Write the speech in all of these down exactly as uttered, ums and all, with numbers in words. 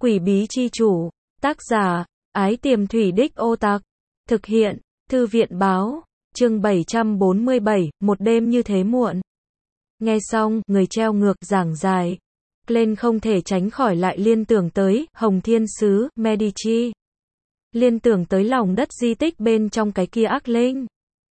Quỷ bí chi chủ. Tác giả, Ái Tiềm Thủy Đích Ô Tạc. Thực hiện, Thư viện báo. Chương bảy trăm bốn mươi bảy, một đêm như thế muộn. Nghe xong, người treo ngược giảng dài. Lên không thể tránh khỏi lại liên tưởng tới, Hồng Thiên Sứ, Medici. Liên tưởng tới lòng đất di tích bên trong cái kia ác linh.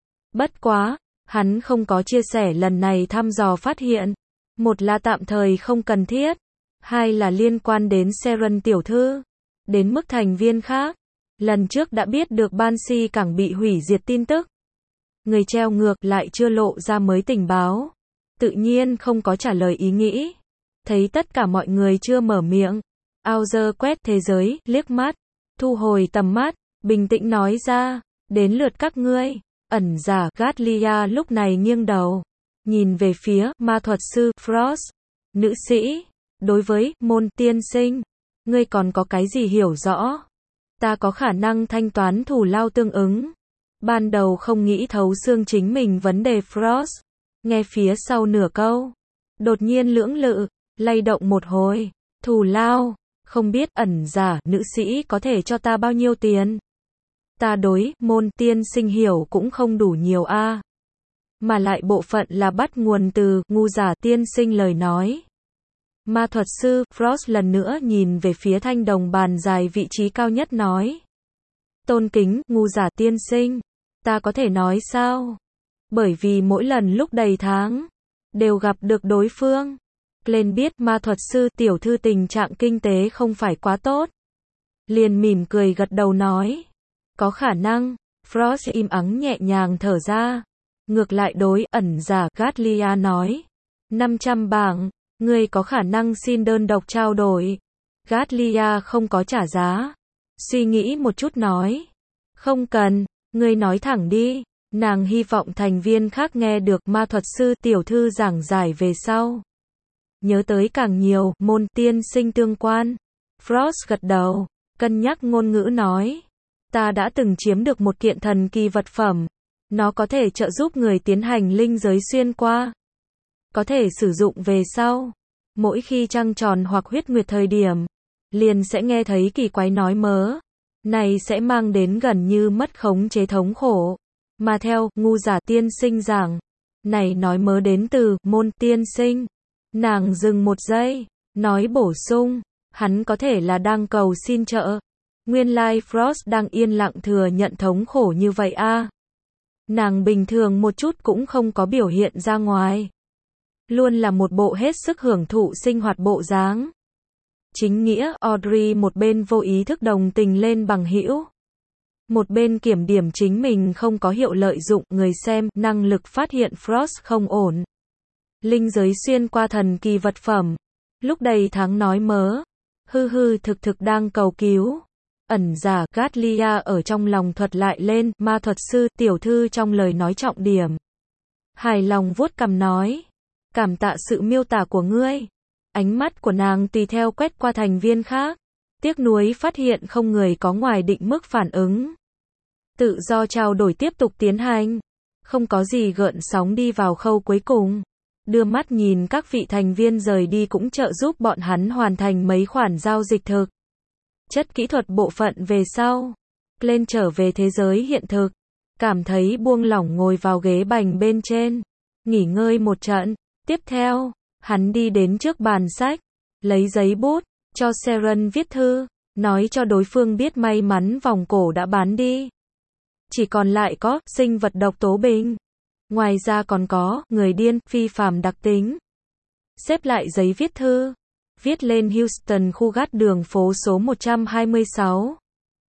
Bất quá, hắn không có chia sẻ lần này thăm dò phát hiện. Một là tạm thời không cần thiết. Hai là liên quan đến Seren tiểu thư. Đến mức thành viên khác. Lần trước đã biết được Banshee cảng bị hủy diệt tin tức. Người treo ngược lại chưa lộ ra mới tình báo. Tự nhiên không có trả lời ý nghĩ. Thấy tất cả mọi người chưa mở miệng. Auger quét thế giới, liếc mắt. Thu hồi tầm mắt, bình tĩnh nói ra. Đến lượt các ngươi. Ẩn giả Gatlia lúc này nghiêng đầu. Nhìn về phía ma thuật sư Frost. Nữ sĩ. Đối với môn tiên sinh. Ngươi còn có cái gì hiểu rõ? Ta có khả năng thanh toán thù lao tương ứng. Ban đầu không nghĩ thấu xương chính mình vấn đề Frost. Nghe phía sau nửa câu. Đột nhiên lưỡng lự, lay động một hồi. Thù lao, không biết ẩn giả nữ sĩ có thể cho ta bao nhiêu tiền? Ta đối môn tiên sinh hiểu cũng không đủ nhiều a. À. Mà lại bộ phận là bắt nguồn từ ngu giả tiên sinh lời nói. Ma thuật sư Frost lần nữa nhìn về phía thanh đồng bàn dài vị trí cao nhất nói. Tôn kính ngu giả tiên sinh. Ta có thể nói sao? Bởi vì mỗi lần lúc đầy tháng, đều gặp được đối phương. Lên biết ma thuật sư tiểu thư tình trạng kinh tế không phải quá tốt. Liền mỉm cười gật đầu nói. Có khả năng. Frost im ắng nhẹ nhàng thở ra. Ngược lại đối ẩn giả Gatlia nói. năm trăm bảng. Ngươi có khả năng xin đơn độc trao đổi. Gatlia không có trả giá. Suy nghĩ một chút nói. Không cần, ngươi nói thẳng đi. Nàng hy vọng thành viên khác nghe được ma thuật sư tiểu thư giảng giải về sau. Nhớ tới càng nhiều môn tiên sinh tương quan. Frost gật đầu, cân nhắc ngôn ngữ nói. Ta đã từng chiếm được một kiện thần kỳ vật phẩm. Nó có thể trợ giúp người tiến hành linh giới xuyên qua. Có thể sử dụng về sau. Mỗi khi trăng tròn hoặc huyết nguyệt thời điểm, liền sẽ nghe thấy kỳ quái nói mớ. Này sẽ mang đến gần như mất khống chế thống khổ. Mà theo ngu giả tiên sinh giảng, này nói mớ đến từ môn tiên sinh. Nàng dừng một giây, nói bổ sung, hắn có thể là đang cầu xin trợ. Nguyên lai Frost đang yên lặng thừa nhận thống khổ như vậy a. À. Nàng bình thường một chút cũng không có biểu hiện ra ngoài. Luôn là một bộ hết sức hưởng thụ sinh hoạt bộ dáng. Chính nghĩa, Audrey một bên vô ý thức đồng tình lên bằng hữu. Một bên kiểm điểm chính mình không có hiệu lợi dụng người xem, năng lực phát hiện Frost không ổn. Linh giới xuyên qua thần kỳ vật phẩm. Lúc đầy tháng nói mớ. Hư hư thực thực đang cầu cứu. Ẩn giả Gatlia ở trong lòng thuật lại lên, ma thuật sư tiểu thư trong lời nói trọng điểm. Hài lòng vuốt cằm nói. Cảm tạ sự miêu tả của ngươi. Ánh mắt của nàng tùy theo quét qua thành viên khác. Tiếc nuối phát hiện không người có ngoài định mức phản ứng. Tự do trao đổi tiếp tục tiến hành. Không có gì gợn sóng đi vào khâu cuối cùng. Đưa mắt nhìn các vị thành viên rời đi cũng trợ giúp bọn hắn hoàn thành mấy khoản giao dịch thực. Chất kỹ thuật bộ phận về sau. Lên trở về thế giới hiện thực. Cảm thấy buông lỏng ngồi vào ghế bành bên trên. Nghỉ ngơi một trận. Tiếp theo, hắn đi đến trước bàn sách. Lấy giấy bút, cho Seren viết thư. Nói cho đối phương biết may mắn vòng cổ đã bán đi. Chỉ còn lại có sinh vật độc tố bình. Ngoài ra còn có người điên, phi phàm đặc tính. Xếp lại giấy viết thư. Viết lên Houston khu gác đường phố số một trăm hai mươi sáu.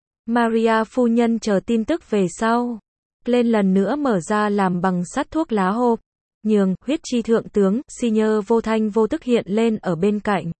Maria phu nhân chờ tin tức về sau. Lên lần nữa mở ra làm bằng sắt thuốc lá hộp. Nhường, huyết chi thượng tướng, Senior vô thanh vô tức hiện lên ở bên cạnh.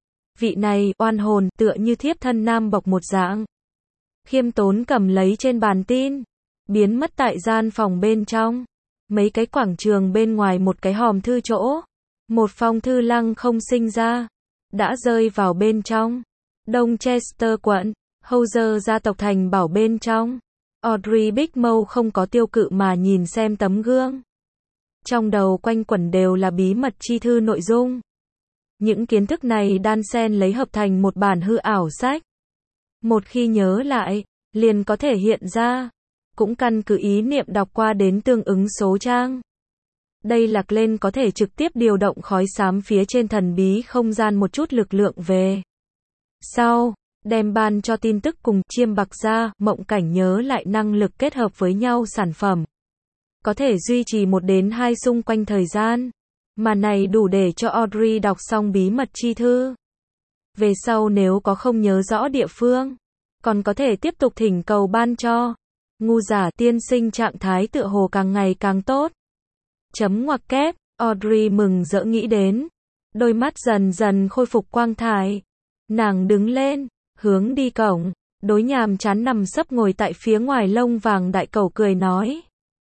Vị này, oan hồn, tựa như thiếp thân nam bộc một dạng. Khiêm tốn cầm lấy trên bàn tin. Biến mất tại gian phòng bên trong. Mấy cái quảng trường bên ngoài một cái hòm thư chỗ. Một phong thư lăng không sinh ra. Đã rơi vào bên trong. Đông Chester quận, Hauser gia tộc thành bảo bên trong. Audrey Bickmore không có tiêu cự mà nhìn xem tấm gương. Trong đầu quanh quẩn đều là bí mật chi thư nội dung. Những kiến thức này đan xen lấy hợp thành một bản hư ảo sách. Một khi nhớ lại, liền có thể hiện ra, cũng căn cứ ý niệm đọc qua đến tương ứng số trang. Đây là Glenn có thể trực tiếp điều động khói xám phía trên thần bí không gian một chút lực lượng về. Sau, đem ban cho tin tức cùng chiêm bạc ra, mộng cảnh nhớ lại năng lực kết hợp với nhau sản phẩm. Có thể duy trì một đến hai xung quanh thời gian. Mà này đủ để cho Audrey đọc xong bí mật chi thư. Về sau nếu có không nhớ rõ địa phương, còn có thể tiếp tục thỉnh cầu ban cho. Ngu giả tiên sinh trạng thái tựa hồ càng ngày càng tốt. Chấm ngoặc kép, Audrey mừng rỡ nghĩ đến. Đôi mắt dần dần khôi phục quang thải. Nàng đứng lên, hướng đi cổng, đối nhàm chán nằm sấp ngồi tại phía ngoài lông vàng đại cầu cười nói.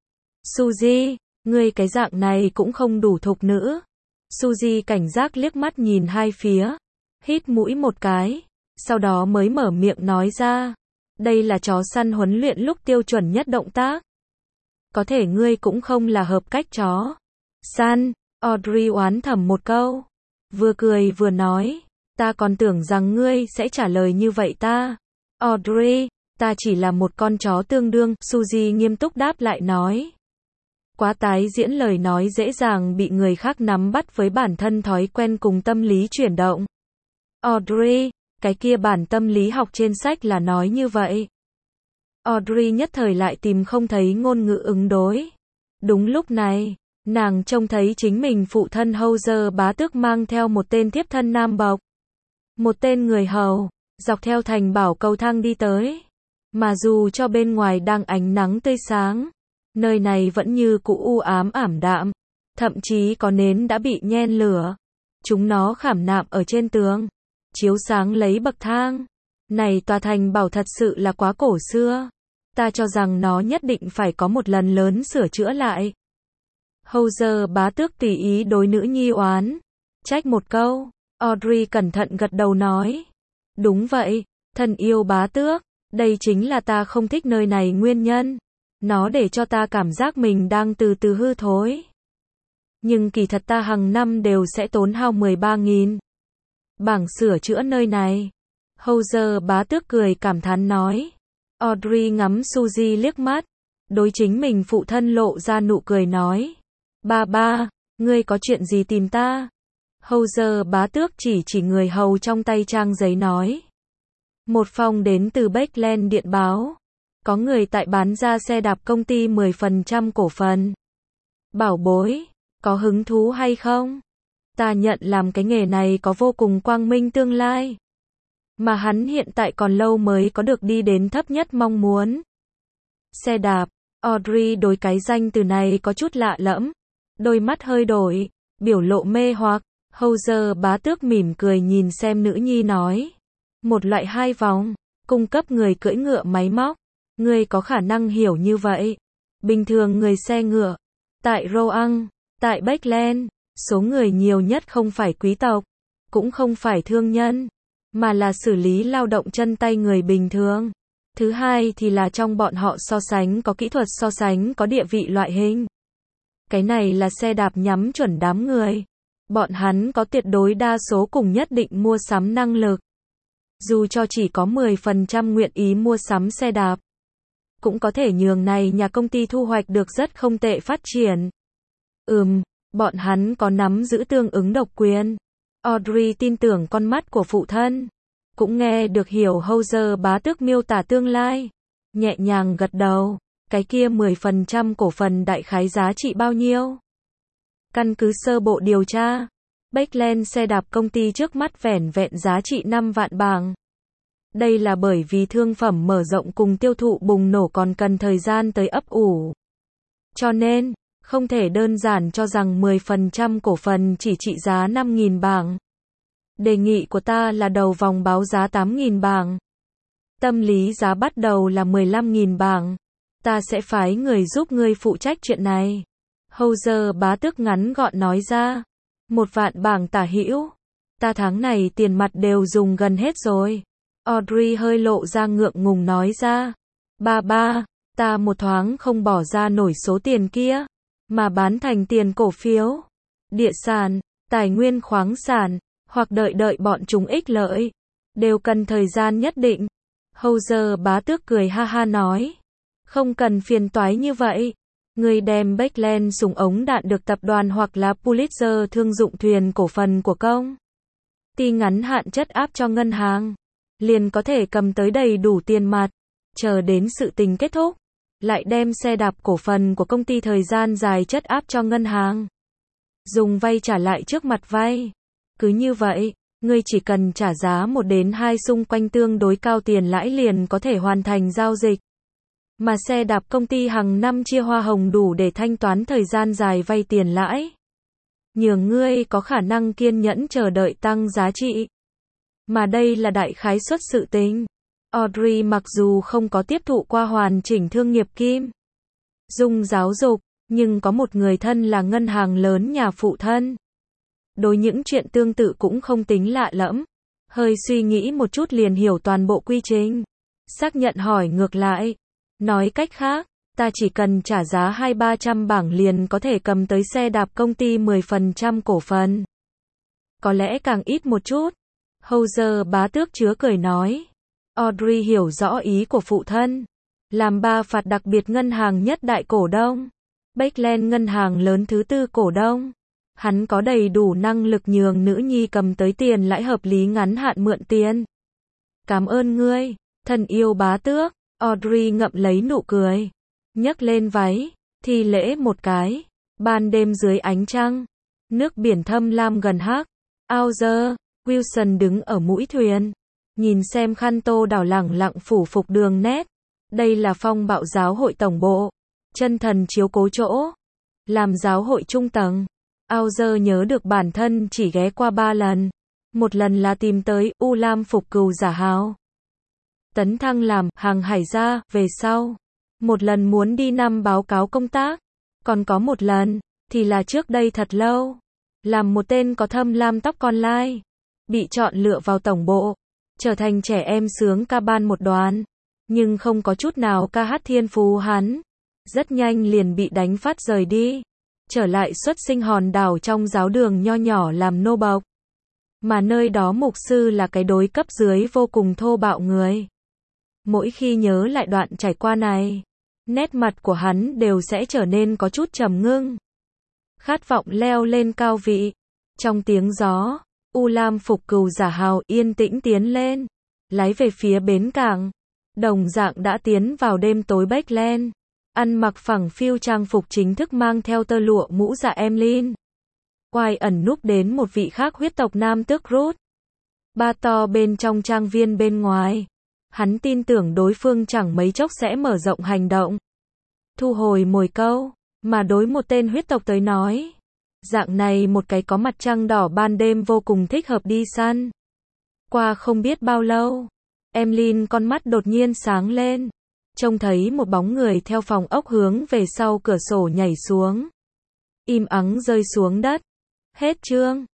Suzy, ngươi cái dạng này cũng không đủ thục nữ. Suzy cảnh giác liếc mắt nhìn hai phía, hít mũi một cái, sau đó mới mở miệng nói ra. Đây là chó săn huấn luyện lúc tiêu chuẩn nhất động tác. Có thể ngươi cũng không là hợp cách chó săn, Audrey oán thầm một câu. Vừa cười vừa nói, ta còn tưởng rằng ngươi sẽ trả lời như vậy ta. Audrey, ta chỉ là một con chó tương đương, Suzy nghiêm túc đáp lại nói. Quá tái diễn lời nói dễ dàng bị người khác nắm bắt với bản thân thói quen cùng tâm lý chuyển động. Audrey, cái kia bản tâm lý học trên sách là nói như vậy. Audrey nhất thời lại tìm không thấy ngôn ngữ ứng đối. Đúng lúc này, nàng trông thấy chính mình phụ thân Howser bá tước mang theo một tên thiếp thân nam bộc. Một tên người hầu, dọc theo thành bảo cầu thang đi tới. Mà dù cho bên ngoài đang ánh nắng tươi sáng, nơi này vẫn như cũ u ám ảm đạm, thậm chí có nến đã bị nhen lửa. Chúng nó khảm nạm ở trên tường, chiếu sáng lấy bậc thang. Này tòa thành bảo thật sự là quá cổ xưa. Ta cho rằng nó nhất định phải có một lần lớn sửa chữa lại. Howser bá tước tùy ý đối nữ nhi oán trách một câu. Audrey cẩn thận gật đầu nói. Đúng vậy, thân yêu bá tước, đây chính là ta không thích nơi này nguyên nhân. Nó để cho ta cảm giác mình đang từ từ hư thối. Nhưng kỳ thật ta hàng năm đều sẽ tốn hao mười ba nghìn bảng sửa chữa nơi này. Howser bá tước cười cảm thán nói. Audrey ngắm Suzy liếc mắt, đối chính mình phụ thân lộ ra nụ cười nói. Ba ba, ngươi có chuyện gì tìm ta? Howser bá tước chỉ chỉ người hầu trong tay trang giấy nói. Một phong đến từ Bakeland điện báo. Có người tại bán ra xe đạp công ty mười phần trăm cổ phần. Bảo bối, có hứng thú hay không? Ta nhận làm cái nghề này có vô cùng quang minh tương lai. Mà hắn hiện tại còn lâu mới có được đi đến thấp nhất mong muốn. Xe đạp, Audrey đối cái danh từ này có chút lạ lẫm. Đôi mắt hơi đổi, biểu lộ mê hoặc. Howser bá tước mỉm cười nhìn xem nữ nhi nói. Một loại hai vòng, cung cấp người cưỡi ngựa máy móc. Ngươi có khả năng hiểu như vậy. Bình thường người xe ngựa, tại Roang, tại Bakeland, số người nhiều nhất không phải quý tộc, cũng không phải thương nhân, mà là xử lý lao động chân tay người bình thường. Thứ hai thì là trong bọn họ so sánh có kỹ thuật so sánh có địa vị loại hình. Cái này là xe đạp nhắm chuẩn đám người. Bọn hắn có tuyệt đối đa số cùng nhất định mua sắm năng lực. Dù cho chỉ có mười phần trăm nguyện ý mua sắm xe đạp, cũng có thể nhường này nhà công ty thu hoạch được rất không tệ phát triển. Ừm, bọn hắn có nắm giữ tương ứng độc quyền. Audrey tin tưởng con mắt của phụ thân. Cũng nghe được hiểu Howser bá tước miêu tả tương lai. Nhẹ nhàng gật đầu. Cái kia mười phần trăm cổ phần đại khái giá trị bao nhiêu? Căn cứ sơ bộ điều tra, Bakeland xe đạp công ty trước mắt vẻn vẹn giá trị năm vạn bảng. Đây là bởi vì thương phẩm mở rộng cùng tiêu thụ bùng nổ còn cần thời gian tới ấp ủ. Cho nên, không thể đơn giản cho rằng mười phần trăm cổ phần chỉ trị giá năm nghìn bảng. Đề nghị của ta là đầu vòng báo giá tám nghìn bảng. Tâm lý giá bắt đầu là mười lăm nghìn bảng. Ta sẽ phái người giúp ngươi phụ trách chuyện này. Howser bá tước ngắn gọn nói ra. Một vạn bảng tả hữu. Ta tháng này tiền mặt đều dùng gần hết rồi. Audrey hơi lộ ra ngượng ngùng nói ra. Ba ba, ta một thoáng không bỏ ra nổi số tiền kia, mà bán thành tiền cổ phiếu, địa sản, tài nguyên khoáng sản, hoặc đợi đợi bọn chúng ích lợi, đều cần thời gian nhất định. Howser bá tước cười ha ha nói. Không cần phiền toái như vậy. Người đem Backland súng ống đạn được tập đoàn hoặc là Pulitzer thương dụng thuyền cổ phần của công ty ngắn hạn chất áp cho ngân hàng. Liền có thể cầm tới đầy đủ tiền mặt. Chờ đến sự tình kết thúc. Lại đem xe đạp cổ phần của công ty thời gian dài chất áp cho ngân hàng. Dùng vay trả lại trước mặt vay. Cứ như vậy, ngươi chỉ cần trả giá một đến hai xung quanh tương đối cao tiền lãi liền có thể hoàn thành giao dịch. Mà xe đạp công ty hàng năm chia hoa hồng đủ để thanh toán thời gian dài vay tiền lãi. Nhường ngươi có khả năng kiên nhẫn chờ đợi tăng giá trị. Mà đây là đại khái suất sự tình. Audrey mặc dù không có tiếp thụ qua hoàn chỉnh thương nghiệp kim dung giáo dục, nhưng có một người thân là ngân hàng lớn nhà phụ thân. Đối những chuyện tương tự cũng không tính lạ lẫm. Hơi suy nghĩ một chút liền hiểu toàn bộ quy trình. Xác nhận hỏi ngược lại. Nói cách khác, ta chỉ cần trả giá hai ba trăm bảng liền có thể cầm tới xe đạp công ty mười phần trăm cổ phần. Có lẽ càng ít một chút. Howser bá tước chứa cười nói. Audrey hiểu rõ ý của phụ thân. Làm ba phạt đặc biệt ngân hàng nhất đại cổ đông. Backland ngân hàng lớn thứ tư cổ đông. Hắn có đầy đủ năng lực nhường nữ nhi cầm tới tiền lãi hợp lý ngắn hạn mượn tiền. Cảm ơn ngươi, thân yêu bá tước. Audrey ngậm lấy nụ cười. Nhấc lên váy, thi lễ một cái. Ban đêm dưới ánh trăng. Nước biển thâm lam gần hắc. Howser, Wilson đứng ở mũi thuyền. Nhìn xem khăn tô đảo lẳng lặng phủ phục đường nét. Đây là phong bạo giáo hội tổng bộ. Chân thần chiếu cố chỗ. Làm giáo hội trung tầng. Howser nhớ được bản thân chỉ ghé qua ba lần. Một lần là tìm tới U Lam phục cừu giả hào. Tấn thăng làm hàng hải gia, về sau. Một lần muốn đi năm báo cáo công tác. Còn có một lần, thì là trước đây thật lâu. Làm một tên có thâm lam tóc con lai. Bị chọn lựa vào tổng bộ. Trở thành trẻ em sướng ca ban một đoàn. Nhưng không có chút nào ca hát thiên phú hắn. Rất nhanh liền bị đánh phát rời đi. Trở lại xuất sinh hòn đảo trong giáo đường nho nhỏ làm nô bộc. Mà nơi đó mục sư là cái đối cấp dưới vô cùng thô bạo người. Mỗi khi nhớ lại đoạn trải qua này, nét mặt của hắn đều sẽ trở nên có chút trầm ngưng. Khát vọng leo lên cao vị. Trong tiếng gió, U Lam phục cừu giả hào yên tĩnh tiến lên, lái về phía bến cảng. Đồng dạng đã tiến vào đêm tối Backland. Ăn mặc phẳng phiu trang phục chính thức mang theo tơ lụa mũ dạ Emlyn. Quai ẩn núp đến một vị khác huyết tộc nam tước Ruth. Ba to bên trong trang viên bên ngoài. Hắn tin tưởng đối phương chẳng mấy chốc sẽ mở rộng hành động. Thu hồi mồi câu, mà đối một tên huyết tộc tới nói. Dạng này một cái có mặt trăng đỏ ban đêm vô cùng thích hợp đi săn. Qua không biết bao lâu, Emlyn con mắt đột nhiên sáng lên. Trông thấy một bóng người theo phòng ốc hướng về sau cửa sổ nhảy xuống. Im ắng rơi xuống đất. Hết chương.